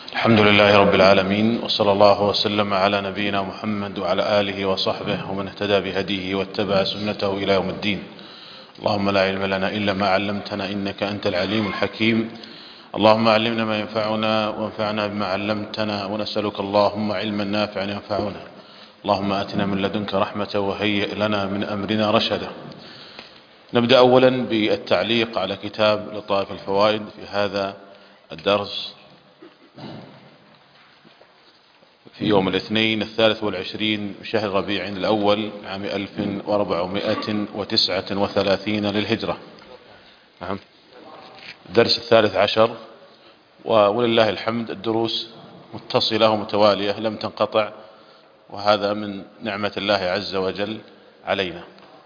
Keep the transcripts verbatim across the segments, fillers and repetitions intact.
الحمد لله رب العالمين، وصلى الله وسلم على نبينا محمد وعلى آله وصحبه ومن اهتدى بهديه واتبع سنته إلى يوم الدين. اللهم لا علم لنا إلا ما علمتنا إنك أنت العليم الحكيم. اللهم علمنا ما ينفعنا وانفعنا بما علمتنا، ونسألك اللهم علما نافعا ينفعنا. اللهم آتنا من لدنك رحمة وهيئ لنا من أمرنا رشدا. نبدأ أولا بالتعليق على كتاب لطائف الفوائد في هذا الدرس في يوم الاثنين الثالث والعشرين من شهر ربيع الأول عام ألف وأربعمائة وتسعة وثلاثين للهجرة. نعم، الدرس الثالث عشر، ولله الحمد الدروس متصلة ومتوالية لم تنقطع، وهذا من نعمة الله عز وجل علينا.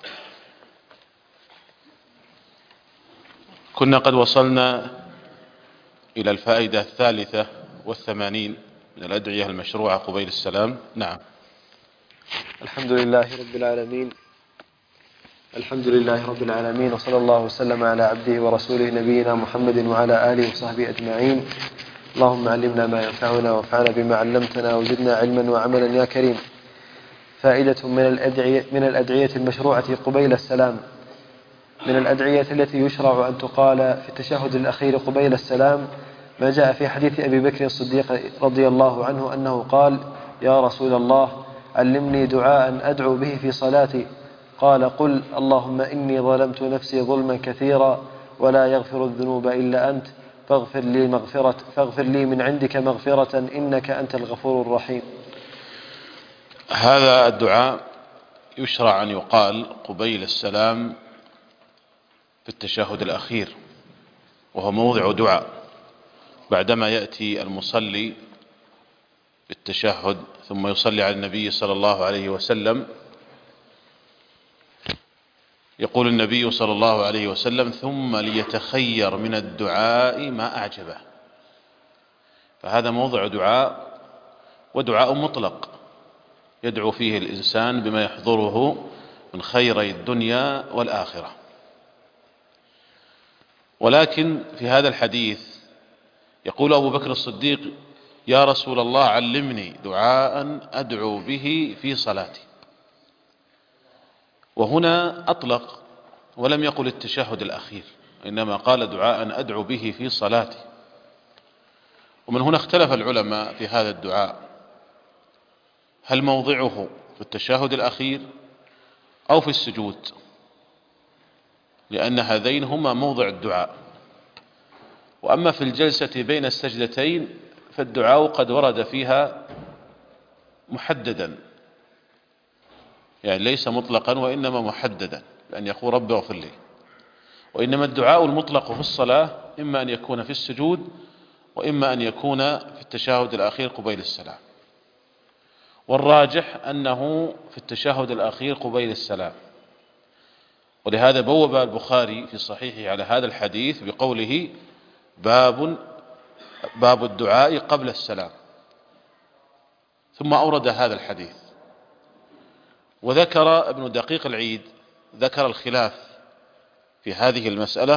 كنا قد وصلنا إلى الفائدة الثالثة والثمانين من الأدعية المشروعة قبيل السلام. نعم. الحمد لله رب العالمين الحمد لله رب العالمين وصلى الله وسلم على عبده ورسوله نبينا محمد وعلى آله وصحبه أجمعين. اللهم علمنا ما ينفعنا وانفعنا بما علمتنا وزدنا علما وعملا يا كريم. فائدة من الأدعية, من الأدعية المشروعة قبيل السلام. من الأدعية التي يشرع أن تقال في التشهد الأخير قبيل السلام ما جاء في حديث أبي بكر الصديق رضي الله عنه أنه قال: يا رسول الله، علمني دعاء أدعو به في صلاتي. قال: قل اللهم إني ظلمت نفسي ظلما كثيرا ولا يغفر الذنوب إلا أنت فاغفر لي, مغفرة فاغفر لي من عندك مغفرة إنك أنت الغفور الرحيم. هذا الدعاء يشرع أن يقال قبيل السلام في التشهد الأخير، وهو موضع دعاء بعدما يأتي المصلي بالتشهد ثم يصلي على النبي صلى الله عليه وسلم. يقول النبي صلى الله عليه وسلم: ثم ليتخير من الدعاء ما أعجبه. فهذا موضع دعاء، ودعاء مطلق يدعو فيه الإنسان بما يحضره من خيري الدنيا والآخرة. ولكن في هذا الحديث يقول أبو بكر الصديق: يا رسول الله، علمني دعاء أدعو به في صلاتي. وهنا أطلق ولم يقل التشهد الأخير، إنما قال دعاء أدعو به في صلاتي. ومن هنا اختلف العلماء في هذا الدعاء، هل موضعه في التشهد الأخير أو في السجود، لأن هذين هما موضع الدعاء. وأما في الجلسة بين السجدتين فالدعاء قد ورد فيها محددا، يعني ليس مطلقا وإنما محددا، بأن يقول رب اغفر لي. وإنما الدعاء المطلق في الصلاة إما أن يكون في السجود وإما أن يكون في التشهد الأخير قبيل السلام، والراجح أنه في التشهد الأخير قبيل السلام. ولهذا بوب البخاري في صحيحه على هذا الحديث بقوله: باب باب الدعاء قبل السلام، ثم أورد هذا الحديث. وذكر ابن دقيق العيد ذكر الخلاف في هذه المسألة،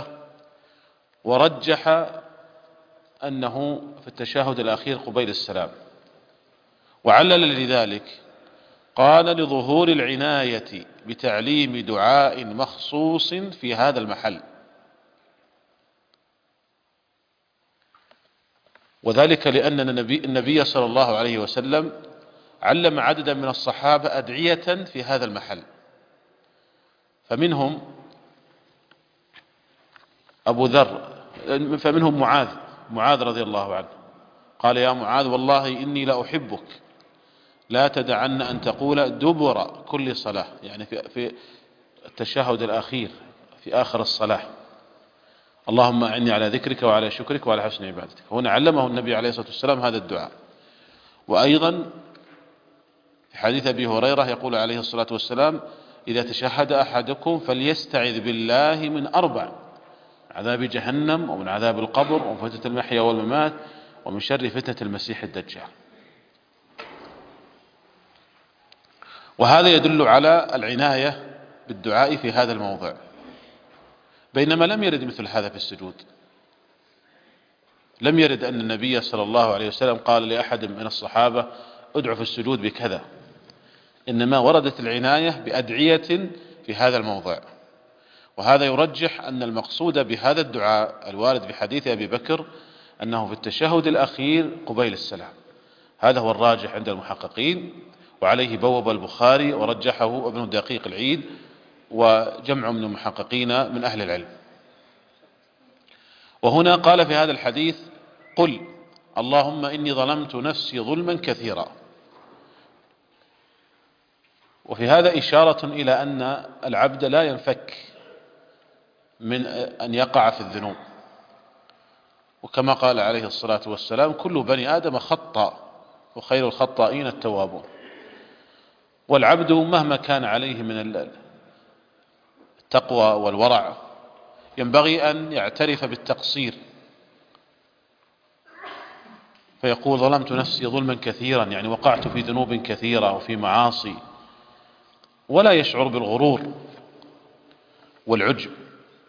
ورجح أنه في التشهد الأخير قبيل السلام، وعلل لذلك قال: لظهور العناية بتعليم دعاء مخصوص في هذا المحل، وذلك لأن النبي, النبي صلى الله عليه وسلم علم عددا من الصحابة أدعية في هذا المحل، فمنهم أبو ذر، فمنهم معاذ معاذ رضي الله عنه قال: يا معاذ، والله إني لأحبك، لا تدعن أن تقول دبر كل صلاة، يعني في التشهد الأخير في آخر الصلاة: اللهم أعني على ذكرك وعلى شكرك وعلى حسن عبادتك. هنا علمه النبي عليه الصلاة والسلام هذا الدعاء. وأيضا في حديث أبي هريرة يقول عليه الصلاة والسلام: إذا تشهد أحدكم فليستعذ بالله من أربع: عذاب جهنم، ومن عذاب القبر، ومن فتنة المحيا والممات، ومن شر فتنة المسيح الدجال. وهذا يدل على العناية بالدعاء في هذا الموضع، بينما لم يرد مثل هذا في السجود. لم يرد أن النبي صلى الله عليه وسلم قال لأحد من الصحابة ادعو في السجود بكذا، إنما وردت العناية بأدعية في هذا الموضع. وهذا يرجح أن المقصود بهذا الدعاء الوارد في حديث أبي بكر أنه في التشهد الأخير قبيل السلام. هذا هو الراجح عند المحققين، وعليه بوب البخاري ورجحه ابن دقيق العيد وجمع من المحققين من أهل العلم. وهنا قال في هذا الحديث قل اللهم إني ظلمت نفسي ظلما كثيرا. وفي هذا إشارة إلى أن العبد لا ينفك من أن يقع في الذنوب، وكما قال عليه الصلاة والسلام كل بني آدم خطأ وخير الخطائين التوابون. والعبد مهما كان عليه من التقوى والورع ينبغي أن يعترف بالتقصير، فيقول ظلمت نفسي ظلما كثيرا، يعني وقعت في ذنوب كثيرة وفي معاصي، ولا يشعر بالغرور والعجب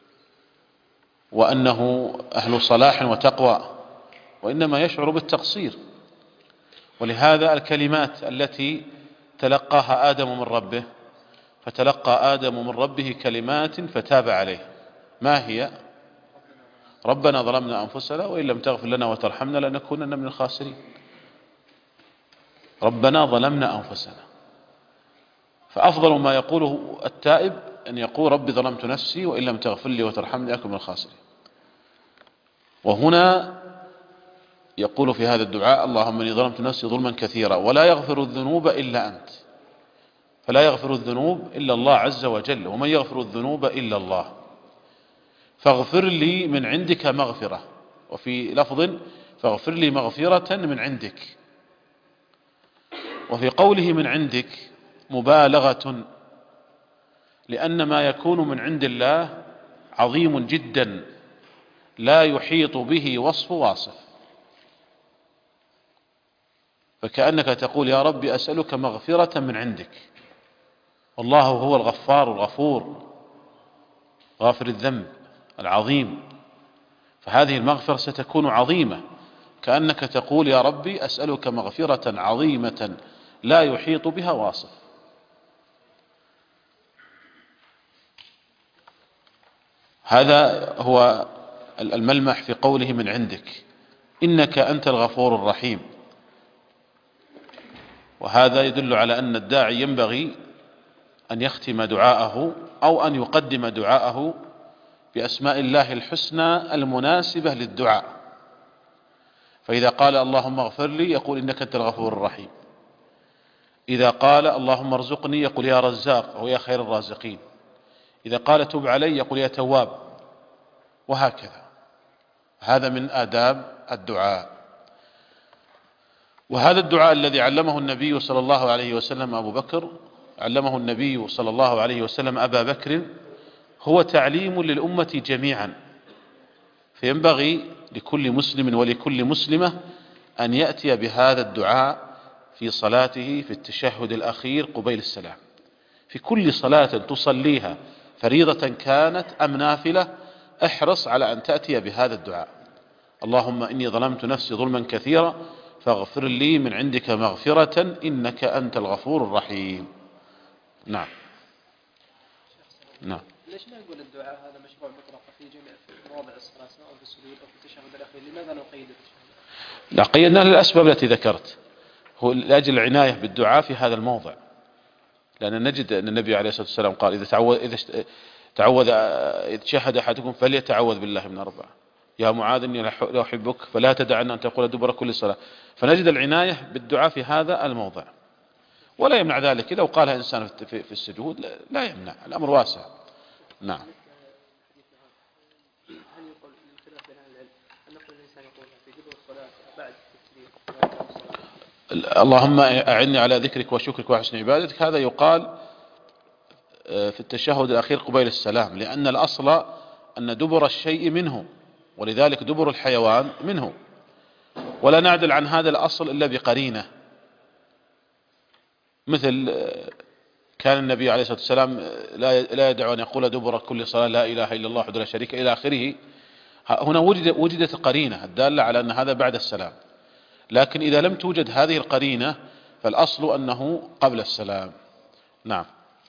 وأنه أهل صلاح وتقوى، وإنما يشعر بالتقصير. ولهذا الكلمات التي تلقاها آدم من ربه، فتلقى آدم من ربه كلمات فتاب عليه، ما هي؟ ربنا ظلمنا أنفسنا وإن لم تغفر لنا وترحمنا لنكونن من الخاسرين. ربنا ظلمنا أنفسنا. فأفضل ما يقوله التائب أن يقول ربي ظلمت نفسي وإن لم تغفر لي وترحمني أكن من الخاسرين. وهنا يقول في هذا الدعاء اللهم إني ظلمت نفسي ظلما كثيرا ولا يغفر الذنوب إلا أنت. فلا يغفر الذنوب إلا الله عز وجل، ومن يغفر الذنوب إلا الله، فاغفر لي من عندك مغفرة. وفي لفظ فاغفر لي مغفرة من عندك. وفي قوله من عندك مبالغة، لأن ما يكون من عند الله عظيم جدا لا يحيط به وصف واصف، فكأنك تقول يا ربي أسألك مغفرة من عندك، والله هو الغفار الغفور غافر الذنب العظيم، فهذه المغفرة ستكون عظيمة، كأنك تقول يا ربي أسألك مغفرة عظيمة لا يحيط بها واصف. هذا هو الملمح في قوله من عندك، إنك أنت الغفور الرحيم. وهذا يدل على أن الداعي ينبغي أن يختم دعاءه أو أن يقدم دعاءه بأسماء الله الحسنى المناسبة للدعاء. فإذا قال اللهم اغفر لي يقول إنك أنت الغفور الرحيم. إذا قال اللهم ارزقني يقول يا رزاق ويا خير الرازقين. إذا قال تب علي يقول يا تواب، وهكذا. هذا من آداب الدعاء. وهذا الدعاء الذي علمه النبي صلى الله عليه وسلم أبو بكر علمه النبي صلى الله عليه وسلم أبا بكر هو تعليم للأمة جميعا، فينبغي لكل مسلم ولكل مسلمة أن يأتي بهذا الدعاء في صلاته في التشهد الأخير قبيل السلام، في كل صلاة تصليها فريضة كانت أم نافلة احرص على أن تأتي بهذا الدعاء. اللهم إني ظلمت نفسي ظلما كثيرا فاغفر لي من عندك مغفرة إنك أنت الغفور الرحيم. نعم نعم. ليش لا نقول الدعاء هذا مشروع مطلق في جميع في مواضع الصلاة سواء في السجود أو في التشهد الأخير؟ لماذا نقيد التشهد؟ لا، قيدنا للأسباب التي ذكرت، هو لأجل العناية بالدعاء في هذا الموضع، لأن نجد أن النبي عليه الصلاة والسلام قال إذا تعوذ إذا تعوذ إذا شهد أحدكم فليتعوذ بالله من أربعة، يا معاذ إني لا أحبك فلا تدعن أن تقول دبر كل صلاة. فنجد العناية بالدعاء في هذا الموضع، ولا يمنع ذلك لو قالها إنسان في السجود، لا يمنع، الأمر واسع. نعم. هل يقول للخلاف بين أهل العلم أن نقول الإنسان يقول في دبر الصلاة بعد التسليم اللهم أعني على ذكرك وشكرك وحسن عبادتك، هذا يقال في التشهد الأخير قبيل السلام، لأن الأصل أن دبر الشيء منه، ولذلك دبر الحيوان منه، ولا نعدل عن هذا الأصل إلا بقرينة. مثل كان النبي عليه الصلاة والسلام لا يدعو أن يقول دبر كل صلاة لا إله إلا الله وحده لا شريك إلى آخره، هنا وجد وجدت قرينة الدالة على أن هذا بعد السلام، لكن إذا لم توجد هذه القرينة فالأصل أنه قبل السلام. نعم.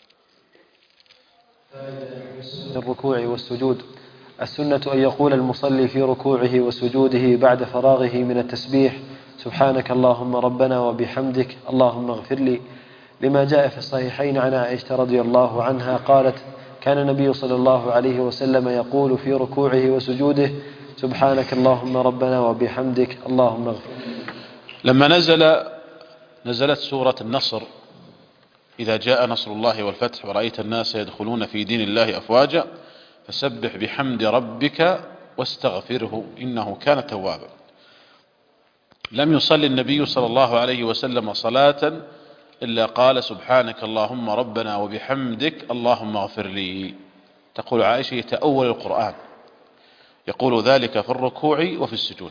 الركوع والسجود. السنة أن يقول المصلي في ركوعه وسجوده بعد فراغه من التسبيح: سبحانك اللهم ربنا وبحمدك اللهم اغفر لي، لما جاء في الصحيحين عن عائشة رضي الله عنها قالت: كان النبي صلى الله عليه وسلم يقول في ركوعه وسجوده: سبحانك اللهم ربنا وبحمدك اللهم اغفر لي. لما نزل نزلت سورة النصر: إذا جاء نصر الله والفتح ورأيت الناس يدخلون في دين الله أفواجا فسبح بحمد ربك واستغفره إنه كان توابا. لم يصلي النبي صلى الله عليه وسلم صلاة إلا قال: سبحانك اللهم ربنا وبحمدك اللهم اغفر لي. تقول عائشة: يتأول القرآن، يقول ذلك في الركوع وفي السجود.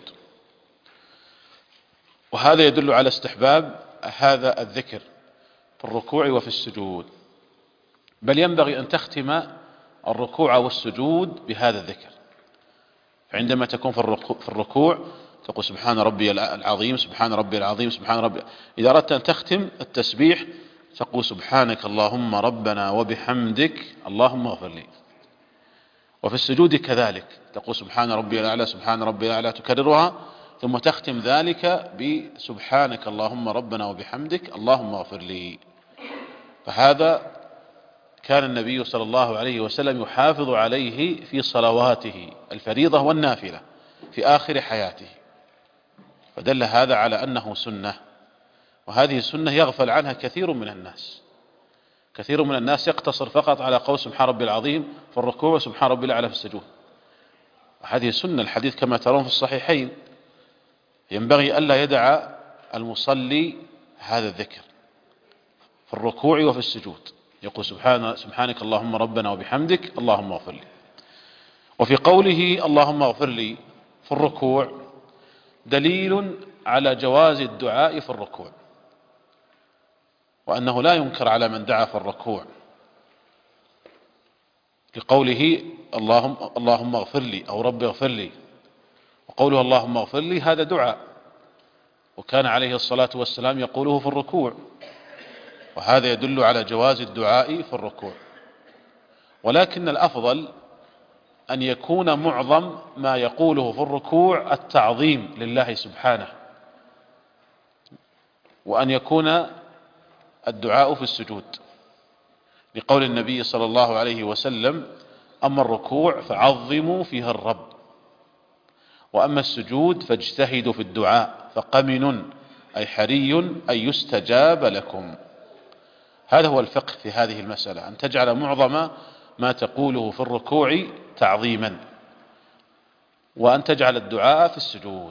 وهذا يدل على استحباب هذا الذكر في الركوع وفي السجود، بل ينبغي أن تختم الركوع والسجود بهذا الذكر. فعندما تكون في الركوع تقول: سبحان ربي العظيم سبحان ربي العظيم سبحان ربي. إذا أردت أن تختم التسبيح تقول: سبحانك اللهم ربنا وبحمدك اللهم اغفر لي. وفي السجود كذلك تقول: سبحان ربي الأعلى سبحان ربي الأعلى، تكررها ثم تختم ذلك بسبحانك اللهم ربنا وبحمدك اللهم اغفر لي. فهذا كان النبي صلى الله عليه وسلم يحافظ عليه في صلواته الفريضة والنافلة في آخر حياته، فدل هذا على أنه سنة، وهذه السنة يغفل عنها كثير من الناس. كثير من الناس يقتصر فقط على قول سبحان ربي العظيم في الركوع وسبحان ربي الأعلى في السجود، وهذه سنة. الحديث كما ترون في الصحيحين. ينبغي ألا يدع المصلي هذا الذكر في الركوع وفي السجود، يقول: سبحان سبحانك اللهم ربنا وبحمدك اللهم اغفر لي. وفي قوله اللهم اغفر لي في الركوع دليل على جواز الدعاء في الركوع، وأنه لا ينكر على من دعا في الركوع، لقوله اللهم, اللهم اغفر لي أو رب اغفر لي. وقوله اللهم اغفر لي هذا دعاء، وكان عليه الصلاة والسلام يقوله في الركوع، وهذا يدل على جواز الدعاء في الركوع. ولكن الأفضل أن يكون معظم ما يقوله في الركوع التعظيم لله سبحانه، وأن يكون الدعاء في السجود، لقول النبي صلى الله عليه وسلم: أما الركوع فعظموا فيها الرب، وأما السجود فاجتهدوا في الدعاء فقمن أي حري أن يستجاب لكم. هذا هو الفقه في هذه المسألة، أن تجعل معظم ما تقوله في الركوع تعظيما، وأن تجعل الدعاء في السجود.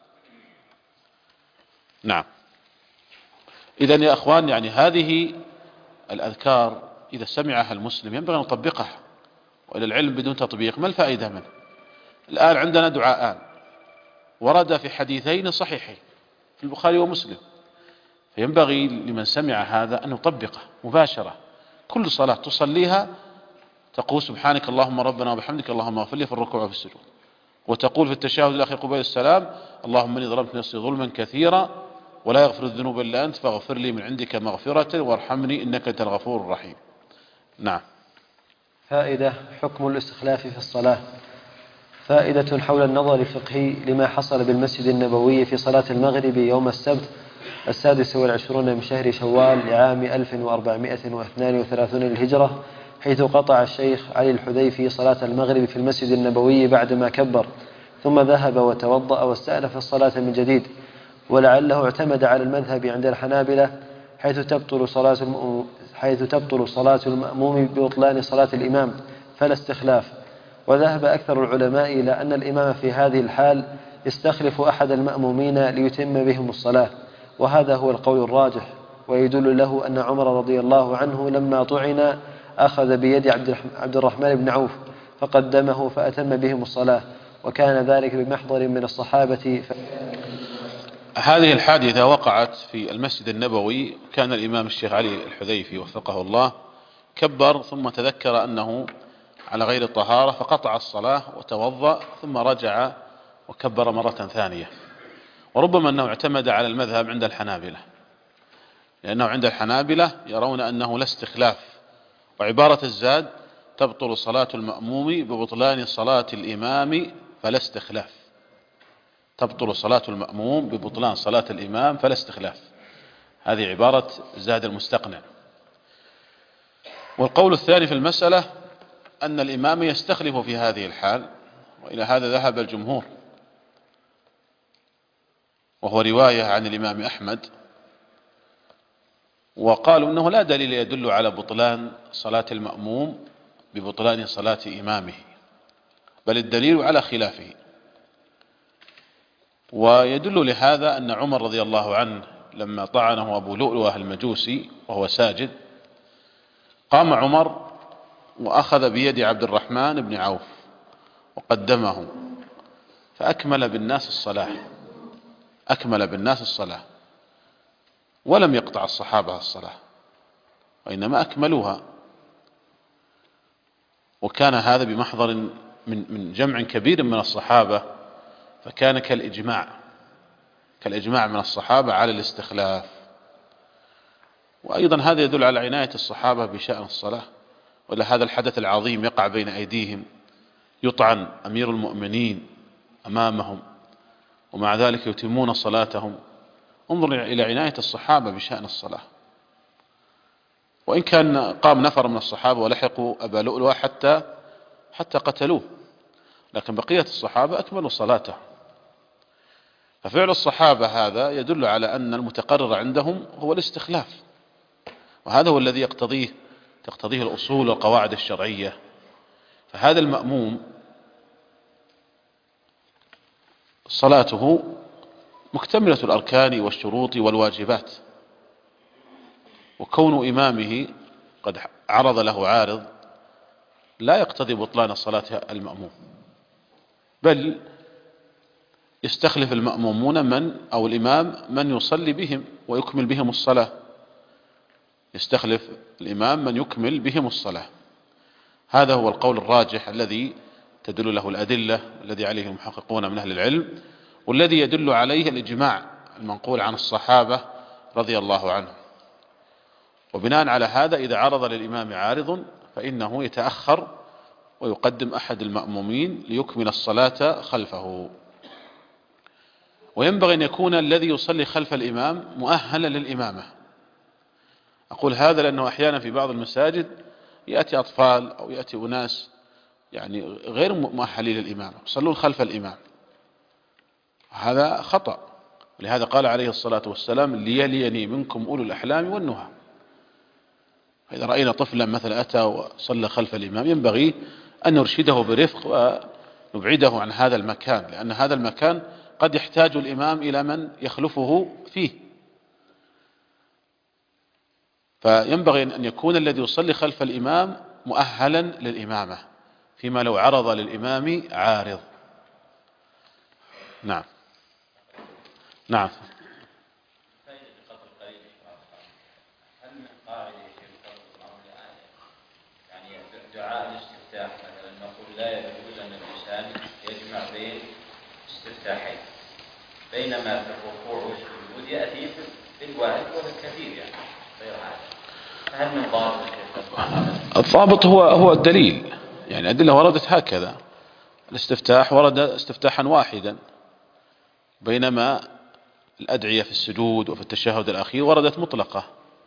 نعم. إذن يا أخوان، يعني هذه الأذكار إذا سمعها المسلم ينبغي أن يطبقها، وإلى العلم بدون تطبيق ما الفائدة منه؟ الآن عندنا دعاءان ورد في حديثين صحيحين في البخاري ومسلم، فينبغي لمن سمع هذا أن يطبقه مباشرة. كل صلاة تصليها تقول: سبحانك اللهم ربنا وبحمدك اللهم اغفر لي في الركوع وفي السجود، وتقول في التشهد الأخير قبيل السلام: اللهم إني ظلمت نفسي ظلما كثيرا ولا يغفر الذنوب إلا أنت فاغفر لي من عندك مغفرة وارحمني إنك أنت الغفور الرحيم. نعم. فائدة: حكم الاستخلاف في الصلاة. فائدة حول النظر الفقهي لما حصل بالمسجد النبوي في صلاة المغرب يوم السبت السادس والعشرون من شهر شوال لعام ألف وأربعمائة واثنين وثلاثين للهجرة، حيث قطع الشيخ علي الحذيفي صلاة المغرب في المسجد النبوي بعدما كبر، ثم ذهب وتوضأ واستأنف الصلاة من جديد، ولعله اعتمد على المذهب عند الحنابلة حيث تبطل صلاة حيث تبطل صلاة المأموم ببطلان صلاة الإمام فلا استخلاف. وذهب أكثر العلماء إلى أن الإمام في هذه الحال يستخلف أحد المأمومين ليتم بهم الصلاة، وهذا هو القول الراجح. ويدل له أن عمر رضي الله عنه لما طعن أخذ بيد عبد الرحمن بن عوف فقدمه فأتم بهم الصلاة، وكان ذلك بمحضر من الصحابة. ف... هذه الحادثة وقعت في المسجد النبوي. كان الإمام الشيخ علي الحذيفي وفقه الله كبر ثم تذكر أنه على غير الطهارة فقطع الصلاة وتوضأ ثم رجع وكبر مرة ثانية. وربما أنه اعتمد على المذهب عند الحنابلة، لأنه عند الحنابلة يرون أنه لا استخلاف، وعبارة الزاد تبطل صلاة المأموم ببطلان صلاة الإمام فلا استخلاف. تبطل صلاة المأموم ببطلان صلاة الإمام فلا استخلاف، هذه عبارة زاد المستقنع. والقول الثاني في المسألة أن الإمام يستخلف في هذه الحال، وإلى هذا ذهب الجمهور، وهو رواية عن الإمام أحمد، وقالوا أنه لا دليل يدل على بطلان صلاة المأموم ببطلان صلاة إمامه، بل الدليل على خلافه. ويدل لهذا أن عمر رضي الله عنه لما طعنه أبو لؤلؤة المجوسي وهو ساجد، قام عمر وأخذ بيد عبد الرحمن بن عوف وقدمه فأكمل بالناس الصلاة، أكمل بالناس الصلاة، ولم يقطع الصحابة الصلاة، وإنما أكملوها. وكان هذا بمحضر من من جمع كبير من الصحابة، فكان كالإجماع كالإجماع من الصحابة على الاستخلاف. وأيضا هذا يدل على عناية الصحابة بشأن الصلاة، ولا هذا الحدث العظيم يقع بين أيديهم، يطعن أمير المؤمنين أمامهم ومع ذلك يتمون صلاتهم. انظر إلى عناية الصحابة بشأن الصلاة. وإن كان قام نفر من الصحابة ولحقوا أبا لؤلؤة حتى حتى قتلوه، لكن بقية الصحابة أكملوا صلاته. ففعل الصحابة هذا يدل على أن المتقرر عندهم هو الاستخلاف، وهذا هو الذي يقتضيه تقتضيه الأصول والقواعد الشرعية. فهذا المأموم صلاته مكتملة الأركان والشروط والواجبات، وكون إمامه قد عرض له عارض لا يقتضي بطلان صلاة المأموم، بل يستخلف المأمومون من أو الإمام من يصلي بهم ويكمل بهم الصلاة، يستخلف الإمام من يكمل بهم الصلاة. هذا هو القول الراجح الذي تدل له الأدلة، الذي عليه المحققون من أهل العلم، والذي يدل عليه الإجماع المنقول عن الصحابة رضي الله عنهم. وبناء على هذا إذا عرض للإمام عارض فإنه يتأخر ويقدم أحد المأمومين ليكمل الصلاة خلفه. وينبغي أن يكون الذي يصلي خلف الإمام مؤهلا للإمامة. أقول هذا لأنه أحيانا في بعض المساجد يأتي أطفال أو يأتي أناس يعني غير مؤهلين للإمامة يصلون خلف الإمام، هذا خطأ. لهذا قال عليه الصلاة والسلام: ليليني منكم أولو الأحلام والنهى. فإذا رأينا طفلا مثلا أتى وصلى خلف الإمام ينبغي أن نرشده برفق ونبعده عن هذا المكان، لأن هذا المكان قد يحتاج الإمام إلى من يخلفه فيه. فينبغي أن يكون الذي يصلي خلف الإمام مؤهلا للإمامة، فيما لو عرض للإمام عارض. نعم نعم. دعاء الاستفتاح مثلا نقول لا يجوز أن الإنسان يجمع بين استفتاحين، بينما في الركوع والسجود يأتي في الواحد وفي الكثير يعني غير هذا. فهل من ضابط؟ الضابط هو هو الدليل، يعني الأدلة وردت هكذا. الاستفتاح ورد استفتاحا واحدا، بينما الأدعية في السجود وفي التشهد الأخير وردت مطلقة.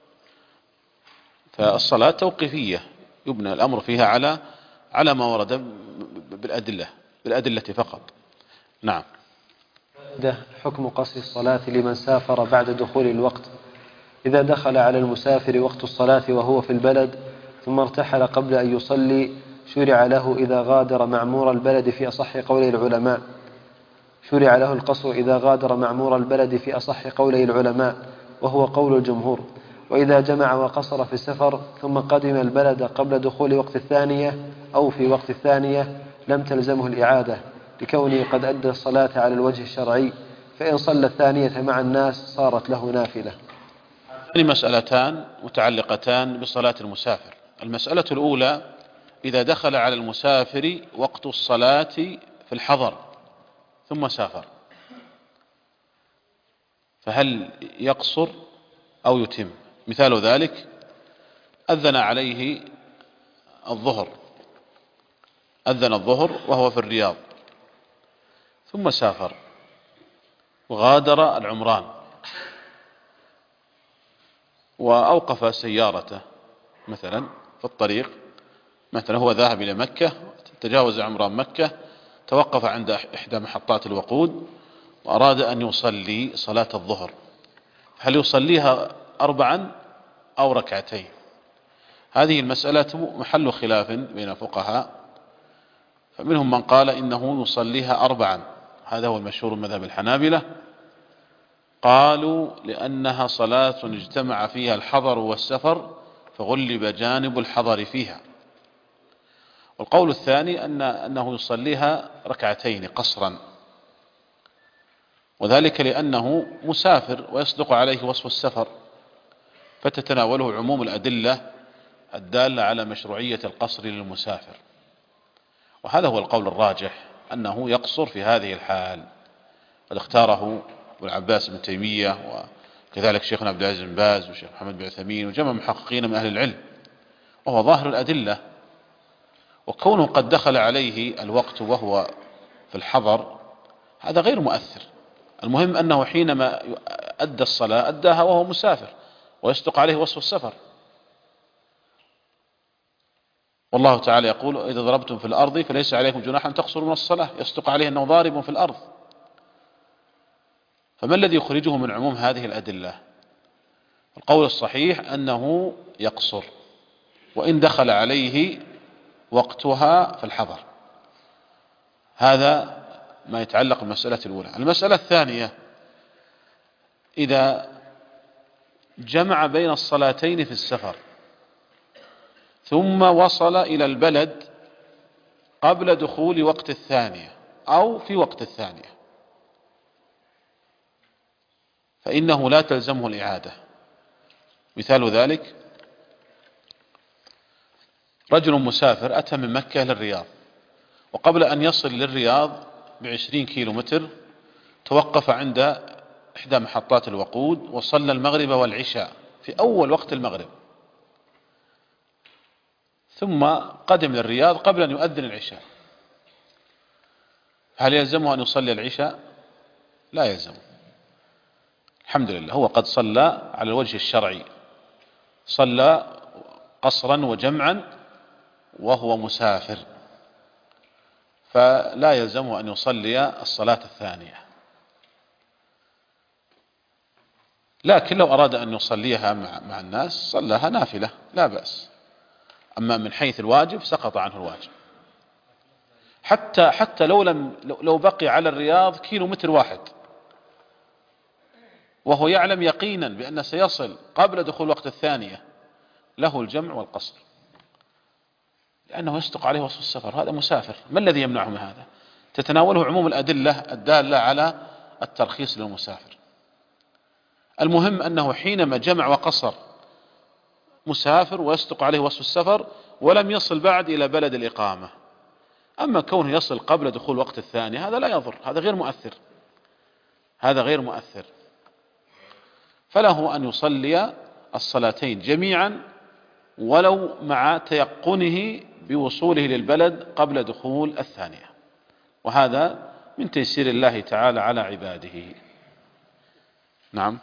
فالصلاة توقيفية يبنى الأمر فيها على على ما ورد بالأدلة بالأدلة فقط. نعم. ده حكم قصر الصلاة لمن سافر بعد دخول الوقت. إذا دخل على المسافر وقت الصلاة وهو في البلد ثم ارتحل قبل أن يصلي شرع له إذا غادر معمور البلد في أصح قولي العلماء شرع له القصر إذا غادر معمور البلد في أصح قولي العلماء، وهو قول الجمهور. وإذا جمع وقصر في السفر ثم قدم البلد قبل دخول وقت الثانية أو في وقت الثانية لم تلزمه الإعادة، لكونه قد أدى الصلاة على الوجه الشرعي، فإن صلى الثانية مع الناس صارت له نافلة. هذه مسألتان متعلقتان بصلاة المسافر. المسألة الأولى: إذا دخل على المسافر وقت الصلاة في الحضر ثم سافر، فهل يقصر أو يتم؟ مثال ذلك: أذن عليه الظهر أذن الظهر وهو في الرياض، ثم سافر وغادر العمران وأوقف سيارته مثلا في الطريق، مثلا هو ذاهب إلى مكة، تجاوز عمران مكة، توقف عند إحدى محطات الوقود وأراد أن يصلي صلاة الظهر، هل يصليها أربعا أو ركعتين؟ هذه المسألة محل خلاف بين الفقهاء، فمنهم من قال إنه يصليها أربعا، هذا هو المشهور من مذهب الحنابلة، قالوا لأنها صلاة اجتمع فيها الحضر والسفر فغلب جانب الحضر فيها. والقول الثاني أن أنه يصليها ركعتين قصرا، وذلك لأنه مسافر ويصدق عليه وصف السفر، فتتناوله عموم الأدلة الدالة على مشروعية القصر للمسافر، وهذا هو القول الراجح أنه يقصر في هذه الحال، قد اختاره ابن عباس بن تيمية وكذلك شيخنا عبد العزيز بن باز وشيخ محمد بن عثيمين وجمع محققين من أهل العلم، وهو ظاهر الأدلة. وكونه قد دخل عليه الوقت وهو في الحضر هذا غير مؤثر، المهم أنه حينما أدى الصلاة أداها وهو مسافر ويصدق عليه وصف السفر. والله تعالى يقول: إذا ضربتم في الأرض فليس عليكم جناح أن تقصروا من الصلاة، يصدق عليه أنه ضارب في الأرض. فما الذي يخرجه من عموم هذه الأدلة؟ القول الصحيح أنه يقصر وإن دخل عليه وقتها في الحضر. هذا ما يتعلق بالمسألة الأولى. المسألة الثانية: إذا جمع بين الصلاتين في السفر ثم وصل إلى البلد قبل دخول وقت الثانية أو في وقت الثانية، فإنه لا تلزمه الإعادة. مثال ذلك: رجل مسافر أتى من مكة للرياض، وقبل أن يصل للرياض بعشرين كيلو متر توقف عند إحدى محطات الوقود وصلى المغرب والعشاء في أول وقت المغرب، ثم قدم للرياض قبل أن يؤذن العشاء، هل يلزمه أن يصلي العشاء؟ لا يلزمه، الحمد لله، هو قد صلى على الوجه الشرعي، صلى قصرا وجمعا وهو مسافر، فلا يلزمه أن يصلي الصلاة الثانية. لكن لو أراد أن يصليها مع الناس صلىها نافلة لا بأس، أما من حيث الواجب سقط عنه الواجب، حتى حتى لو لم لو بقي على الرياض كيلو متر واحد وهو يعلم يقينا بأن سيصل قبل دخول وقت الثانية، له الجمع والقصر، لأنه يصدق عليه وصف السفر، هذا مسافر، ما الذي يمنعه من هذا؟ تتناوله عموم الأدلة الدالة على الترخيص للمسافر. المهم أنه حينما جمع وقصر مسافر ويصدق عليه وصف السفر ولم يصل بعد إلى بلد الإقامة. أما كونه يصل قبل دخول وقت الثانية هذا لا يضر، هذا غير مؤثر، هذا غير مؤثر، فله أن يصلي الصلاتين جميعا ولو مع تيقنه بوصوله للبلد قبل دخول الثانية، وهذا من تيسير الله تعالى على عباده. نعم.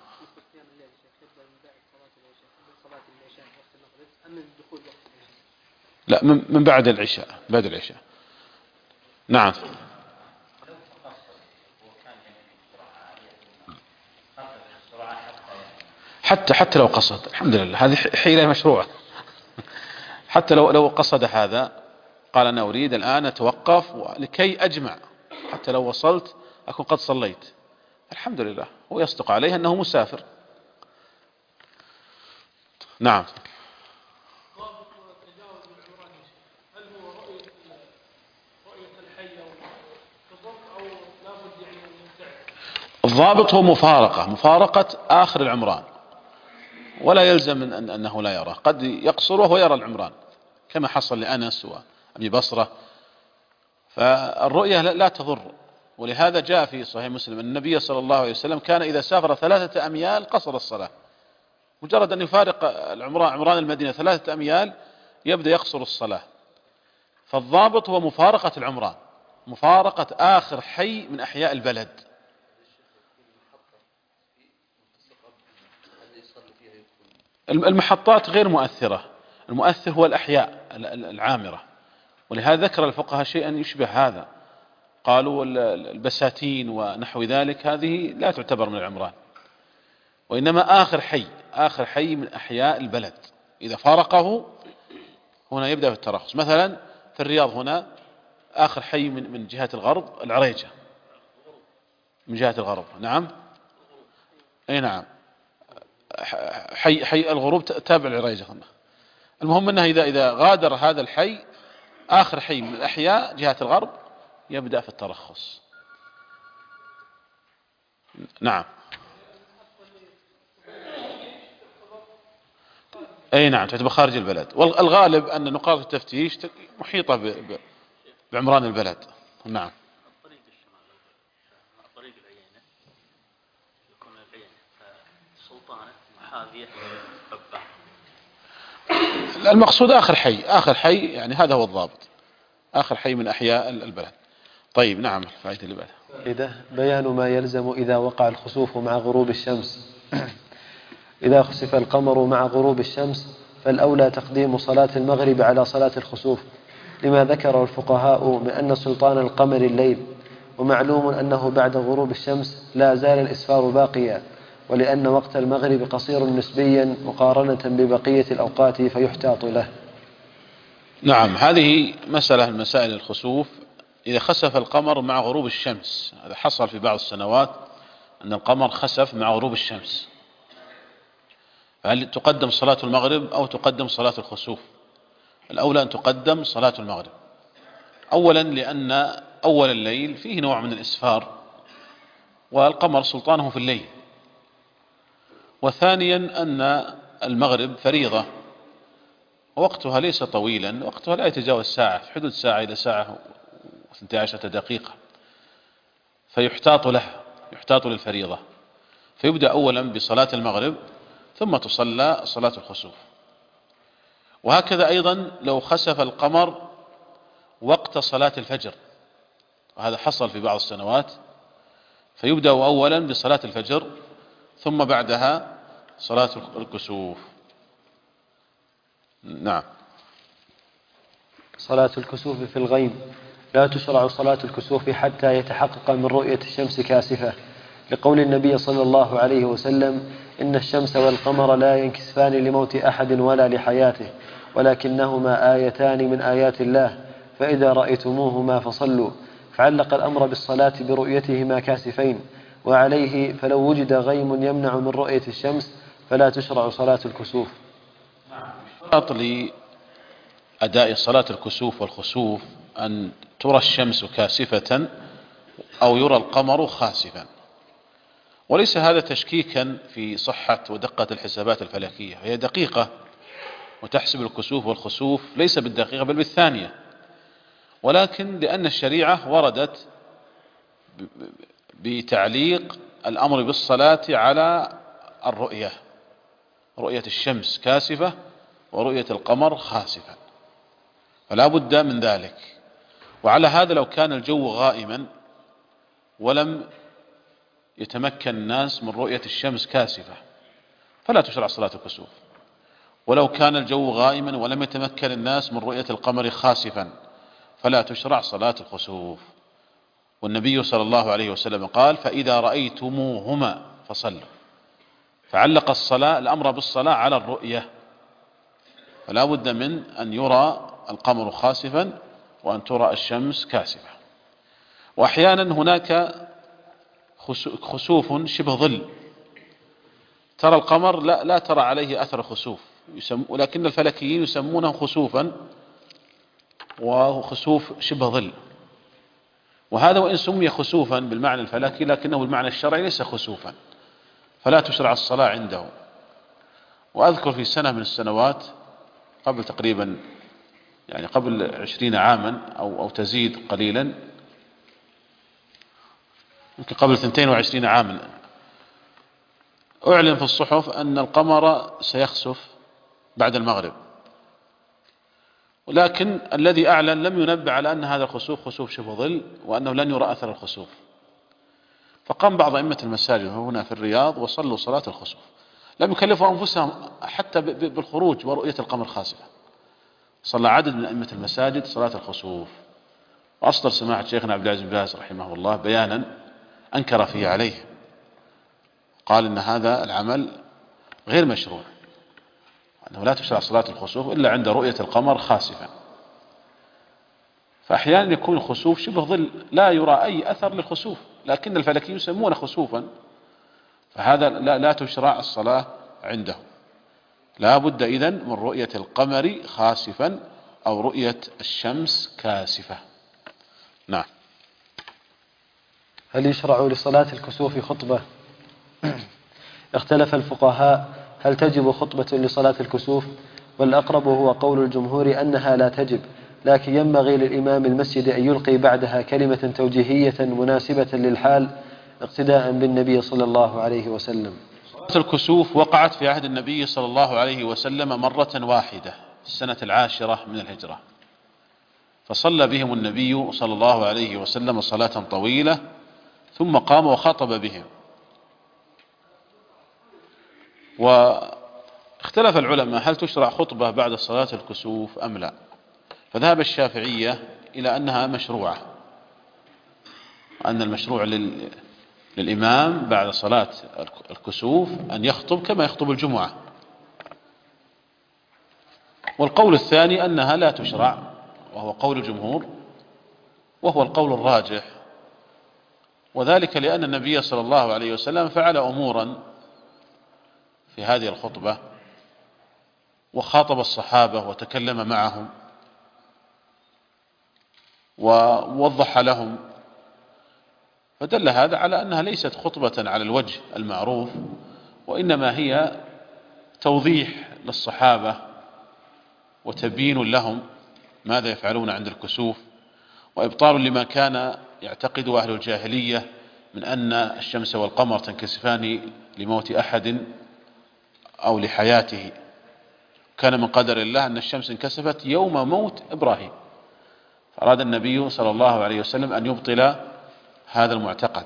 لا، من بعد العشاء، بعد العشاء. نعم. حتى حتى لو قصد، الحمد لله، هذه حيلة مشروعة. حتى لو لو قصد هذا، قال أنا أريد الآن أتوقف لكي أجمع، حتى لو وصلت أكون قد صليت، الحمد لله، هو يصدق عليه أنه مسافر. نعم. الضابط هو مفارقة مفارقة آخر العمران، ولا يلزم أن أنه لا يراه، قد يقصر وهو يرى العمران، كما حصل لأنس وأبي بصرة. فالرؤية لا تضر، ولهذا جاء في صحيح مسلم أن النبي صلى الله عليه وسلم كان إذا سافر ثلاثة أميال قصر الصلاة، مجرد أن يفارق العمران عمران المدينة ثلاثة أميال يبدأ يقصر الصلاة. فالضابط هو مفارقة العمران، مفارقة آخر حي من أحياء البلد. المحطات غير مؤثرة، المؤثر هو الأحياء العامرة، ولهذا ذكر الفقهاء شيئا يشبه هذا، قالوا البساتين ونحو ذلك هذه لا تعتبر من العمران، وإنما آخر حي آخر حي من أحياء البلد إذا فارقه هنا يبدأ في الترخص. مثلا في الرياض هنا آخر حي من من جهة الغرب العريجة، من جهة الغرب. نعم أي نعم، حي حي الغروب تابع العريجة. المهم أنه إذا إذا غادر هذا الحي آخر حي من الأحياء جهة الغرب يبدأ في الترخص. نعم أي نعم، تعتبر خارج البلد، والغالب أن نقاط التفتيش محيطة بعمران البلد. نعم. الطريق الشمالي، طريق العيينة يكون العيينة فسلطانة محاذية ببع. المقصود آخر حي آخر حي يعني هذا هو الضابط، آخر حي من أحياء البلد. طيب نعم، الفائدة اللي بعدها إذا بيان ما يلزم إذا وقع الخسوف مع غروب الشمس. إذا خسف القمر مع غروب الشمس فالأولى تقديم صلاة المغرب على صلاة الخسوف، لما ذكر الفقهاء من أن سلطان القمر الليل، ومعلوم أنه بعد غروب الشمس لا زال الإسفار باقيا، ولأن وقت المغرب قصير نسبيا مقارنة ببقية الأوقات فيحتاط له. نعم، هذه مسألة من مسائل الخسوف. إذا خسف القمر مع غروب الشمس، هذا حصل في بعض السنوات أن القمر خسف مع غروب الشمس، هل تقدم صلاة المغرب أو تقدم صلاة الخسوف؟ الأولى أن تقدم صلاة المغرب، أولا لأن أول الليل فيه نوع من الإسفار والقمر سلطانه في الليل، وثانيا أن المغرب فريضة وقتها ليس طويلا، وقتها لا يتجاوز ساعة، في حدود ساعة إلى ساعة واثنتي عشرة دقيقة، فيحتاط له يحتاط للفريضة، فيبدأ أولا بصلاة المغرب ثم تصلى صلاة الخسوف. وهكذا أيضا لو خسف القمر وقت صلاة الفجر، وهذا حصل في بعض السنوات، فيبدأ أولا بصلاة الفجر ثم بعدها صلاة الكسوف. نعم. صلاة الكسوف في الغيم، لا تشرع صلاة الكسوف حتى يتحقق من رؤية الشمس كاسفة، لقول النبي صلى الله عليه وسلم: إن الشمس والقمر لا ينكسفان لموت أحد ولا لحياته، ولكنهما آيتان من آيات الله، فإذا رأيتموهما فصلوا. فعلق الأمر بالصلاة برؤيتهما كاسفين، وعليه فلو وجد غيم يمنع من رؤية الشمس فلا تشرع صلاة الكسوف. شرط لأداء صلاة الكسوف والخسوف أن ترى الشمس كاسفة أو يرى القمر خاسفا، وليس هذا تشكيكا في صحة ودقة الحسابات الفلكية، هي دقيقة وتحسب الكسوف والخسوف ليس بالدقيقة بل بالثانية، ولكن لأن الشريعة وردت بتعليق الأمر بالصلاة على الرؤية، رؤية الشمس كاسفة ورؤية القمر خاسفا، فلا بد من ذلك. وعلى هذا لو كان الجو غائما ولم يتمكن الناس من رؤية الشمس كاسفة فلا تشرع صلاة الكسوف، ولو كان الجو غائما ولم يتمكن الناس من رؤية القمر خاسفا فلا تشرع صلاة الخسوف. والنبي صلى الله عليه وسلم قال: فإذا رأيتموهما فصلوا، فعلق الصلاة الأمر بالصلاة على الرؤية، فلا بد من أن يرى القمر خاسفا وأن ترى الشمس كاسفة. وأحيانا هناك خسوف شبه ظل، ترى القمر لا, لا ترى عليه أثر خسوف، ولكن الفلكيين يسمونه خسوفا، وهو خسوف شبه ظل، وهذا وإن سمي خسوفا بالمعنى الفلكي لكنه بالمعنى الشرعي ليس خسوفا، فلا تشرع الصلاة عنده. وأذكر في سنة من السنوات قبل تقريبا يعني قبل عشرين عاما أو, أو تزيد قليلا، يمكن قبل اثنتين وعشرين عاما، أعلن في الصحف أن القمر سيخسف بعد المغرب، ولكن الذي أعلن لم ينبه على أن هذا الخسوف خسوف شبه ظل، وأنه لن يرى أثر الخسوف. فقام بعض أئمة المساجد هنا في الرياض وصلوا صلاة الخسوف، لم يكلفوا أنفسهم حتى بالخروج ورؤية القمر خاسفة. صلى عدد من أئمة المساجد صلاة الخسوف، وأصدر سماحة شيخنا عبد العزيز بن باز رحمه الله بيانا أنكر فيه عليه، قال إن هذا العمل غير مشروع، أنه لا تشرع صلاة الخسوف إلا عند رؤية القمر خاسفا. فأحيانا يكون الخسوف شبه ظل لا يرى أي أثر للخسوف، لكن الفلكيين يسمونه خسوفا، فهذا لا, لا تشرع الصلاة عنده. لا بد إذن من رؤية القمر خاسفا أو رؤية الشمس كاسفة. نعم. هل يشرع لصلاة الكسوف خطبة؟ اختلف الفقهاء هل تجب خطبة لصلاة الكسوف، والأقرب هو قول الجمهور أنها لا تجب، لكن ينبغي للإمام المسجد أن يلقي بعدها كلمة توجيهية مناسبة للحال اقتداء بالنبي صلى الله عليه وسلم. صلاة الكسوف وقعت في عهد النبي صلى الله عليه وسلم مرة واحدة في السنة العاشرة من الهجرة، فصلى بهم النبي صلى الله عليه وسلم صلاة طويلة ثم قام وخاطب بهم. واختلف العلماء هل تشرع خطبة بعد صلاة الكسوف أم لا، فذهب الشافعية إلى أنها مشروعة، أن المشروع لل... للإمام بعد صلاة الكسوف أن يخطب كما يخطب الجمعة. والقول الثاني أنها لا تشرع، وهو قول الجمهور، وهو القول الراجح، وذلك لأن النبي صلى الله عليه وسلم فعل أمورا في هذه الخطبة وخاطب الصحابة وتكلم معهم ووضح لهم، فدل هذا على أنها ليست خطبة على الوجه المعروف، وإنما هي توضيح للصحابة وتبيين لهم ماذا يفعلون عند الكسوف، وإبطال لما كان يعتقد أهل الجاهلية من أن الشمس والقمر تنكسفان لموت أحد أو لحياته. كان من قدر الله أن الشمس انكسفت يوم موت إبراهيم، فأراد النبي صلى الله عليه وسلم أن يبطل هذا المعتقد،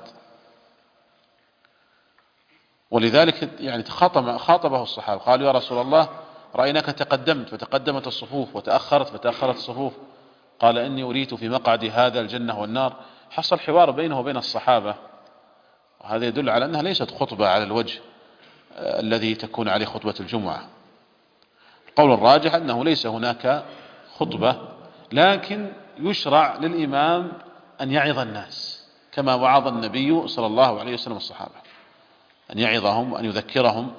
ولذلك يعني خاطب خاطبه الصحابة، قالوا يا رسول الله رأيناك تقدمت فتقدمت الصفوف وتأخرت فتأخرت الصفوف، قال إني أريت في مقعدي هذا الجنة والنار. حصل حوار بينه وبين الصحابة، وهذا يدل على أنها ليست خطبة على الوجه الذي تكون عليه خطبة الجمعة. القول الراجح أنه ليس هناك خطبة، لكن يشرع للإمام أن يعظ الناس كما وعظ النبي صلى الله عليه وسلم الصحابة، أن يعظهم وأن يذكرهم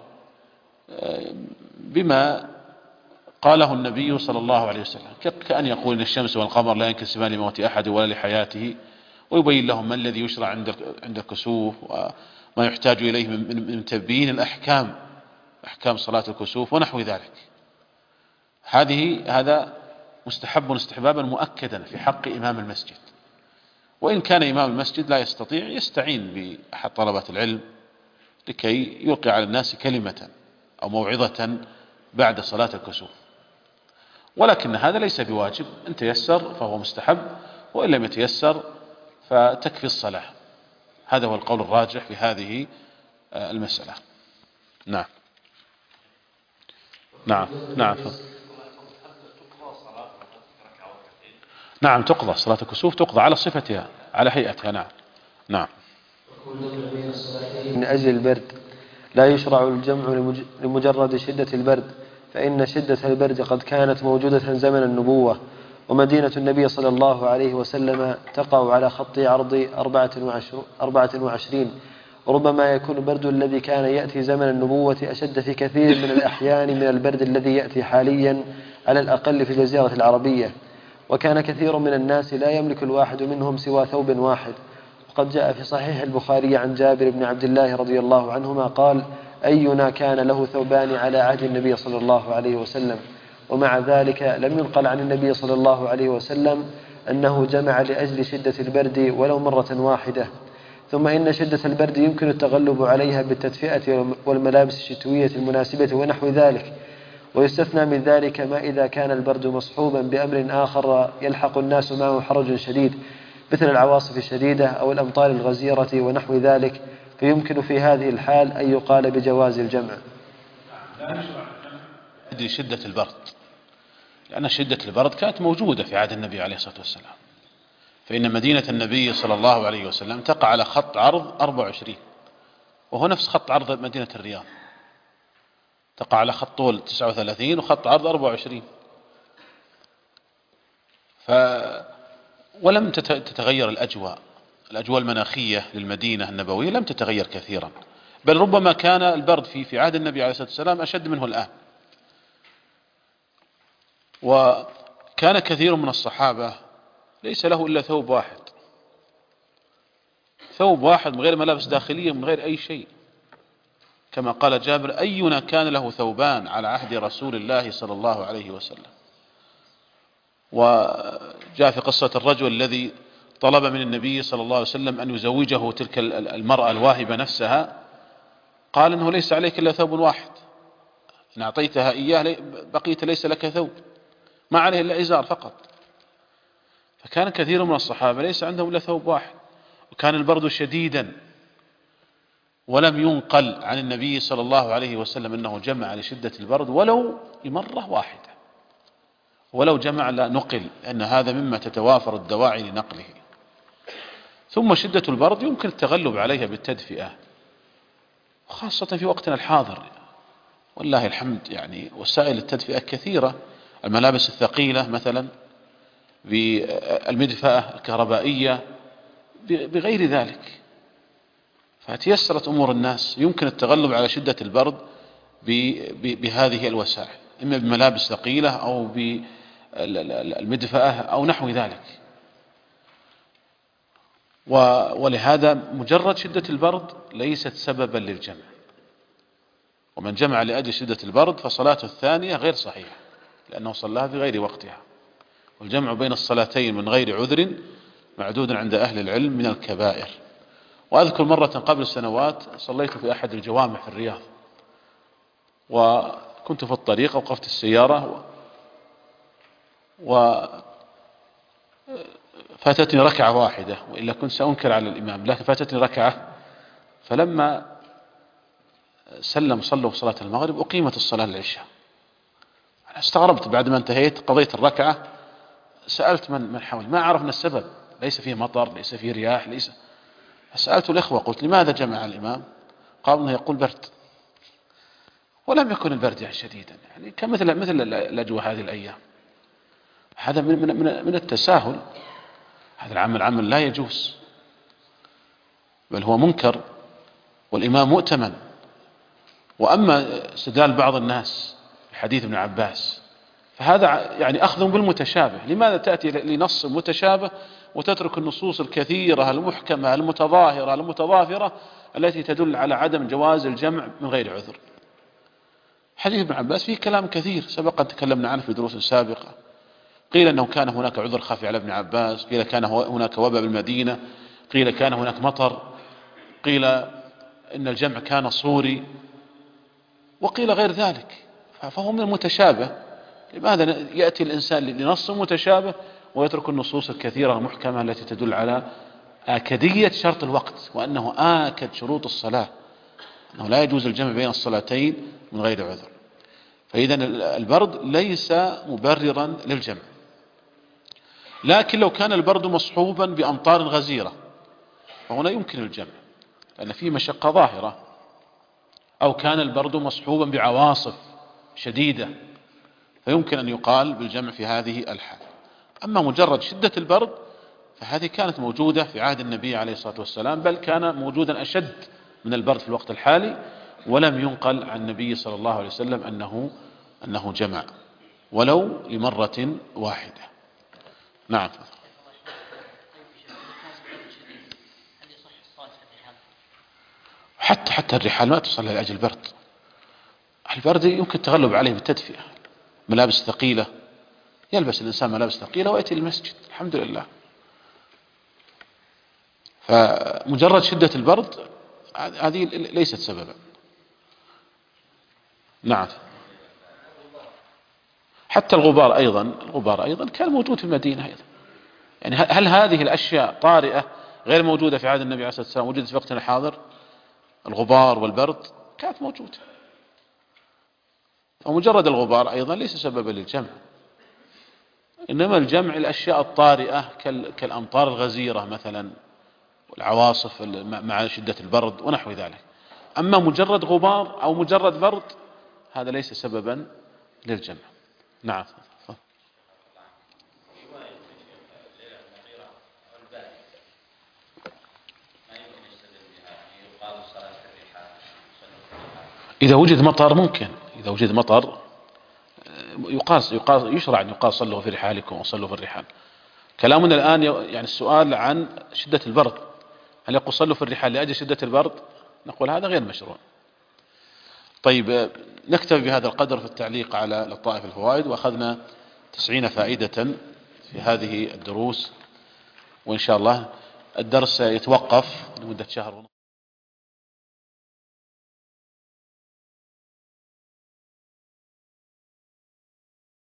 بما قاله النبي صلى الله عليه وسلم، كأن يقول إن الشمس والقمر لا ينكسفان لموت أحد ولا لحياته، ويبين لهم ما الذي يشرع عند عند الكسوف وما يحتاج إليه من تبيين الأحكام، أحكام صلاة الكسوف ونحو ذلك. هذه هذا مستحب استحبابا مؤكدا في حق إمام المسجد، وإن كان إمام المسجد لا يستطيع يستعين بأحد طلبة العلم لكي يلقي على الناس كلمة أو موعظة بعد صلاة الكسوف، ولكن هذا ليس بواجب، إن تيسر فهو مستحب، وإن لم يتيسر فتكفي الصلاة. هذا هو القول الراجح في هذه المسألة. نعم نعم نعم نعم تقضى صلاة الكسوف، تقضى على صفتها على هيئتها. نعم نعم من أجل البرد لا يشرع الجمع لمجرد شدة البرد، فإن شدة البرد قد كانت موجودة زمن النبوة، ومدينة النبي صلى الله عليه وسلم تقع على خط عرض أربعة وعشرين، وربما يكون البرد الذي كان يأتي زمن النبوة أشد في كثير من الأحيان من البرد الذي يأتي حاليا على الأقل في الجزيرة العربية، وكان كثير من الناس لا يملك الواحد منهم سوى ثوب واحد. وقد جاء في صحيح البخاري عن جابر بن عبد الله رضي الله عنهما قال: أينا كان له ثوبان على عهد النبي صلى الله عليه وسلم؟ ومع ذلك لم ينقل عن النبي صلى الله عليه وسلم أنه جمع لأجل شدة البرد ولو مرة واحدة. ثم إن شدة البرد يمكن التغلب عليها بالتدفئة والملابس الشتوية المناسبة ونحو ذلك، ويستثنى من ذلك ما إذا كان البرد مصحوبا بأمر آخر يلحق الناس معه حرج شديد مثل العواصف الشديدة أو الأمطار الغزيرة ونحو ذلك، فيمكن في هذه الحال أن يقال بجواز الجمع. شدة البرد، لأن شدة البرد كانت موجودة في عهد النبي عليه الصلاة والسلام، فإن مدينة النبي صلى الله عليه وسلم تقع على خط عرض أربعة وعشرين، وهو نفس خط عرض مدينة الرياض، تقع على خط طول تسعة وثلاثين وخط عرض أربعة وعشرين. ف ولم تتغير الأجواء الأجواء المناخية للمدينة النبوية لم تتغير كثيرا، بل ربما كان البرد في في عهد النبي عليه الصلاة والسلام أشد منه الآن. وكان كثير من الصحابة ليس له إلا ثوب واحد، ثوب واحد من غير ملابس داخلية من غير أي شيء، كما قال جابر: أينا كان له ثوبان على عهد رسول الله صلى الله عليه وسلم. وجاء في قصة الرجل الذي طلب من النبي صلى الله عليه وسلم أن يزوجه تلك المرأة الواهبة نفسها، قال: إنه ليس عليك إلا ثوب واحد، إن أعطيتها إياه بقيت ليس لك ثوب، ما عليه إلا إزار فقط. فكان كثير من الصحابة ليس عندهم إلا ثوب واحد، وكان البرد شديدا، ولم ينقل عن النبي صلى الله عليه وسلم أنه جمع لشدة البرد ولو لمرة واحدة، ولو جمع لا نقل، أن هذا مما تتوافر الدواعي لنقله. ثم شدة البرد يمكن التغلب عليها بالتدفئة، خاصة في وقتنا الحاضر والله الحمد، يعني وسائل التدفئة كثيرة، الملابس الثقيلة مثلا بالمدفأة الكهربائية بغير ذلك، فتيسرت أمور الناس، يمكن التغلب على شدة البرد بهذه الوسائل، إما بملابس ثقيلة أو بالمدفأة أو نحو ذلك. ولهذا مجرد شدة البرد ليست سببا للجمع، ومن جمع لأجل شدة البرد فصلاته الثانية غير صحيحة، لأنه صلاها في غير وقتها. والجمع بين الصلاتين من غير عذر معدود عند أهل العلم من الكبائر. وأذكر مرة قبل سنوات صليت في أحد الجوامع في الرياض، وكنت في الطريق، أوقفت السيارة وفاتتني ركعة واحدة، وإلا كنت سأنكر على الإمام، لكن فاتتني ركعة. فلما سلم صلوا في صلاة المغرب أقيمت الصلاة العشاء. أنا استغربت بعد ما انتهيت قضيت الركعة، سألت من من حولي، ما عرفنا السبب، ليس فيه مطر، ليس فيه رياح، ليس. سألت الإخوة قلت: لماذا جمع الإمام؟ قالوا: إنه يقول برد. ولم يكن البرد يعني شديدا، يعني كمثل مثل الأجواء هذه الأيام. هذا من من من التساهل، هذا العمل عمل لا يجوز، بل هو منكر، والإمام مؤتمن. وأما استدلال بعض الناس بحديث ابن عباس فهذا يعني أخذ بالمتشابه. لماذا تأتي لنص متشابه وتترك النصوص الكثيرة المحكمة المتظاهرة المتضافرة التي تدل على عدم جواز الجمع من غير عذر؟ حديث ابن عباس فيه كلام كثير سبق أن تكلمنا عنه في دروس سابقة. قيل أنه كان هناك عذر خفي على ابن عباس، قيل كان هناك وباء بالمدينة، قيل كان هناك مطر، قيل إن الجمع كان صوري، وقيل غير ذلك. فهو من المتشابه. لماذا يأتي الإنسان لنص متشابه ويترك النصوص الكثيرة المحكمة التي تدل على آكدية شرط الوقت، وأنه آكد شروط الصلاة، أنه لا يجوز الجمع بين الصلاتين من غير عذر؟ فإذا البرد ليس مبررا للجمع. لكن لو كان البرد مصحوبا بأمطار غزيرة فهنا يمكن الجمع، لأن فيه مشقة ظاهرة. أو كان البرد مصحوبا بعواصف شديدة فيمكن أن يقال بالجمع في هذه الحال. أما مجرد شدة البرد فهذه كانت موجودة في عهد النبي عليه الصلاة والسلام، بل كان موجودا أشد من البرد في الوقت الحالي، ولم ينقل عن النبي صلى الله عليه وسلم أنه أنه جمع ولو لمرة واحدة. نعم. حتى حتى الرحال ما تصلى لأجل البرد. البرد يمكن التغلب عليه بالتدفئة، ملابس ثقيلة، يلبس الإنسان ملابس ثقيلة ويأتي للمسجد الحمد لله. فمجرد شدة البرد هذه ليست سببا. نعم. حتى الغبار أيضا، الغبار أيضا كان موجود في المدينة أيضا. يعني هل هذه الأشياء طارئة غير موجودة في عهد النبي عليه الصلاة والسلام وجدت في وقتنا الحاضر؟ الغبار والبرد كانت موجودة. ومجرد الغبار أيضا ليس سببا للجمع، إنما الجمع الأشياء الطارئة كالأمطار الغزيرة مثلا والعواصف مع شدة البرد ونحو ذلك. أما مجرد غبار أو مجرد برد هذا ليس سببا للجمع. نعم. إذا وجد مطر ممكن، إذا وجد مطر يقاس يقاس يشرع أن يقاس صلوا في رحالكم وصلوا في الرحال. كلامنا الآن يعني السؤال عن شدة البرد، هل يقول صلوا في الرحال لأجل شدة البرد؟ نقول هذا غير مشروع. طيب نكتفي بهذا القدر في التعليق على لطائف الفوائد، وأخذنا تسعين فائدة في هذه الدروس، وإن شاء الله الدرس يتوقف لمدة شهر ونصف.